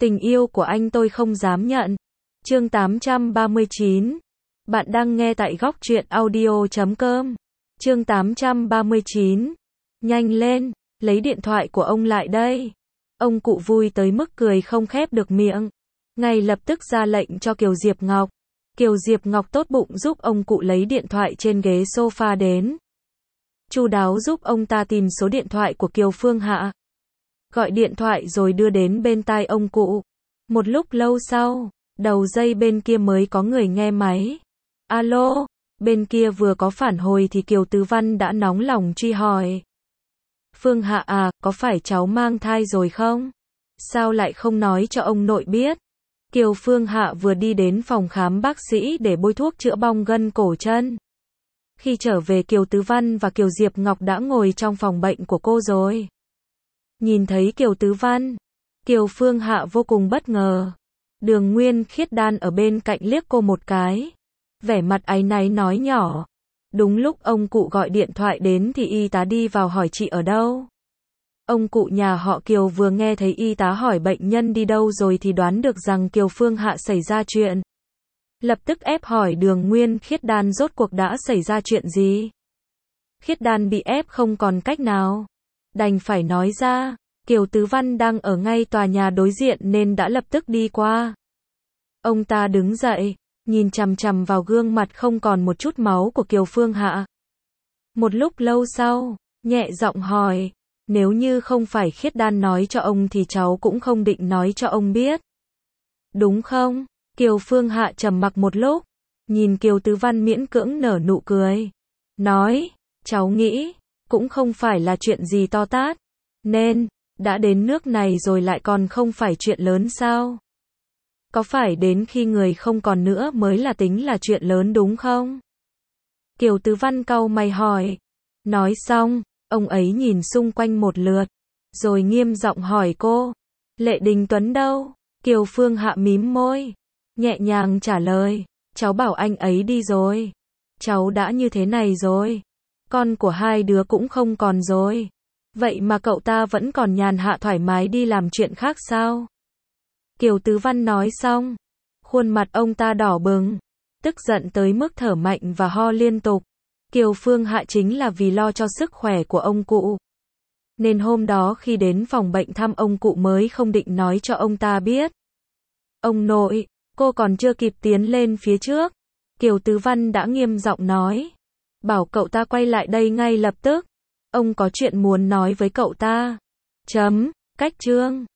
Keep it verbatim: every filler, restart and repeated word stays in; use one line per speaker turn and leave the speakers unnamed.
Tình yêu của anh tôi không dám nhận. Chương tám trăm ba mươi chín. Bạn đang nghe tại góc truyện audio chấm com. Chương tám trăm ba mươi chín. Nhanh lên, lấy điện thoại của ông lại đây. Ông cụ vui tới mức cười không khép được miệng. Ngay lập tức ra lệnh cho Kiều Diệp Ngọc. Kiều Diệp Ngọc tốt bụng giúp ông cụ lấy điện thoại trên ghế sofa đến. Chu đáo giúp ông ta tìm số điện thoại của Kiều Phương Hạ. Gọi điện thoại rồi đưa đến bên tai ông cụ. Một lúc lâu sau, đầu dây bên kia mới có người nghe máy. Alo, bên kia vừa có phản hồi thì Kiều Tứ Văn đã nóng lòng truy hỏi. Phương Hạ à, có phải cháu mang thai rồi không? Sao lại không nói cho ông nội biết? Kiều Phương Hạ vừa đi đến phòng khám bác sĩ để bôi thuốc chữa bong gân cổ chân. Khi trở về Kiều Tứ Văn và Kiều Diệp Ngọc đã ngồi trong phòng bệnh của cô rồi. Nhìn thấy Kiều Tứ Văn, Kiều Phương Hạ vô cùng bất ngờ. Đường Nguyên Khiết Đan ở bên cạnh liếc cô một cái. Vẻ mặt áy náy nói nhỏ. Đúng lúc ông cụ gọi điện thoại đến thì y tá đi vào hỏi chị ở đâu. Ông cụ nhà họ Kiều vừa nghe thấy y tá hỏi bệnh nhân đi đâu rồi thì đoán được rằng Kiều Phương Hạ xảy ra chuyện. Lập tức ép hỏi Đường Nguyên Khiết Đan rốt cuộc đã xảy ra chuyện gì. Khiết Đan bị ép không còn cách nào. Đành phải nói ra, Kiều Tứ Văn đang ở ngay tòa nhà đối diện nên đã lập tức đi qua. Ông ta đứng dậy, nhìn chằm chằm vào gương mặt không còn một chút máu của Kiều Phương Hạ. Một lúc lâu sau, nhẹ giọng hỏi, nếu như không phải Khiết Đan nói cho ông thì cháu cũng không định nói cho ông biết. Đúng không? Kiều Phương Hạ trầm mặc một lúc, nhìn Kiều Tứ Văn miễn cưỡng nở nụ cười. Nói, cháu nghĩ, cũng không phải là chuyện gì to tát. Nên, đã đến nước này rồi lại còn không phải chuyện lớn sao? Có phải đến khi người không còn nữa mới là tính là chuyện lớn đúng không? Kiều Tứ Văn cau mày hỏi. Nói xong, ông ấy nhìn xung quanh một lượt, rồi nghiêm giọng hỏi cô. Lệ Đình Tuấn đâu? Kiều Phương Hạ mím môi, nhẹ nhàng trả lời. Cháu bảo anh ấy đi rồi. Cháu đã như thế này rồi. Con của hai đứa cũng không còn rồi. Vậy mà cậu ta vẫn còn nhàn hạ thoải mái đi làm chuyện khác sao? Kiều Tứ Văn nói xong, khuôn mặt ông ta đỏ bừng, tức giận tới mức thở mạnh và ho liên tục. Kiều Phương Hạ chính là vì lo cho sức khỏe của ông cụ. Nên hôm đó khi đến phòng bệnh thăm ông cụ mới không định nói cho ông ta biết. Ông nội, cô còn chưa kịp tiến lên phía trước. Kiều Tứ Văn đã nghiêm giọng nói. Bảo cậu ta quay lại đây ngay lập tức. Ông có chuyện muốn nói với cậu ta. Chấm, cách chương.